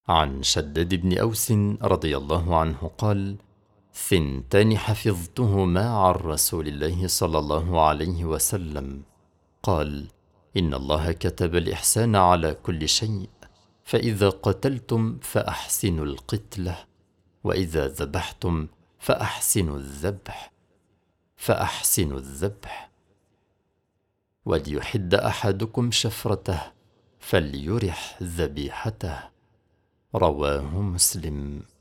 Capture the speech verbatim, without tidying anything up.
عن شداد بن أوس رضي الله عنه قال: ثنتان حفظتهما عن رسول الله صلى الله عليه وسلم قال: إن الله كتب الإحسان على كل شيء، فإذا قتلتم فأحسنوا القتلة، وإذا ذبحتم فأحسنوا الذبح فأحسنوا الذبح وليحد أحدكم شفرته فليرح ذبيحته. رواه مسلم.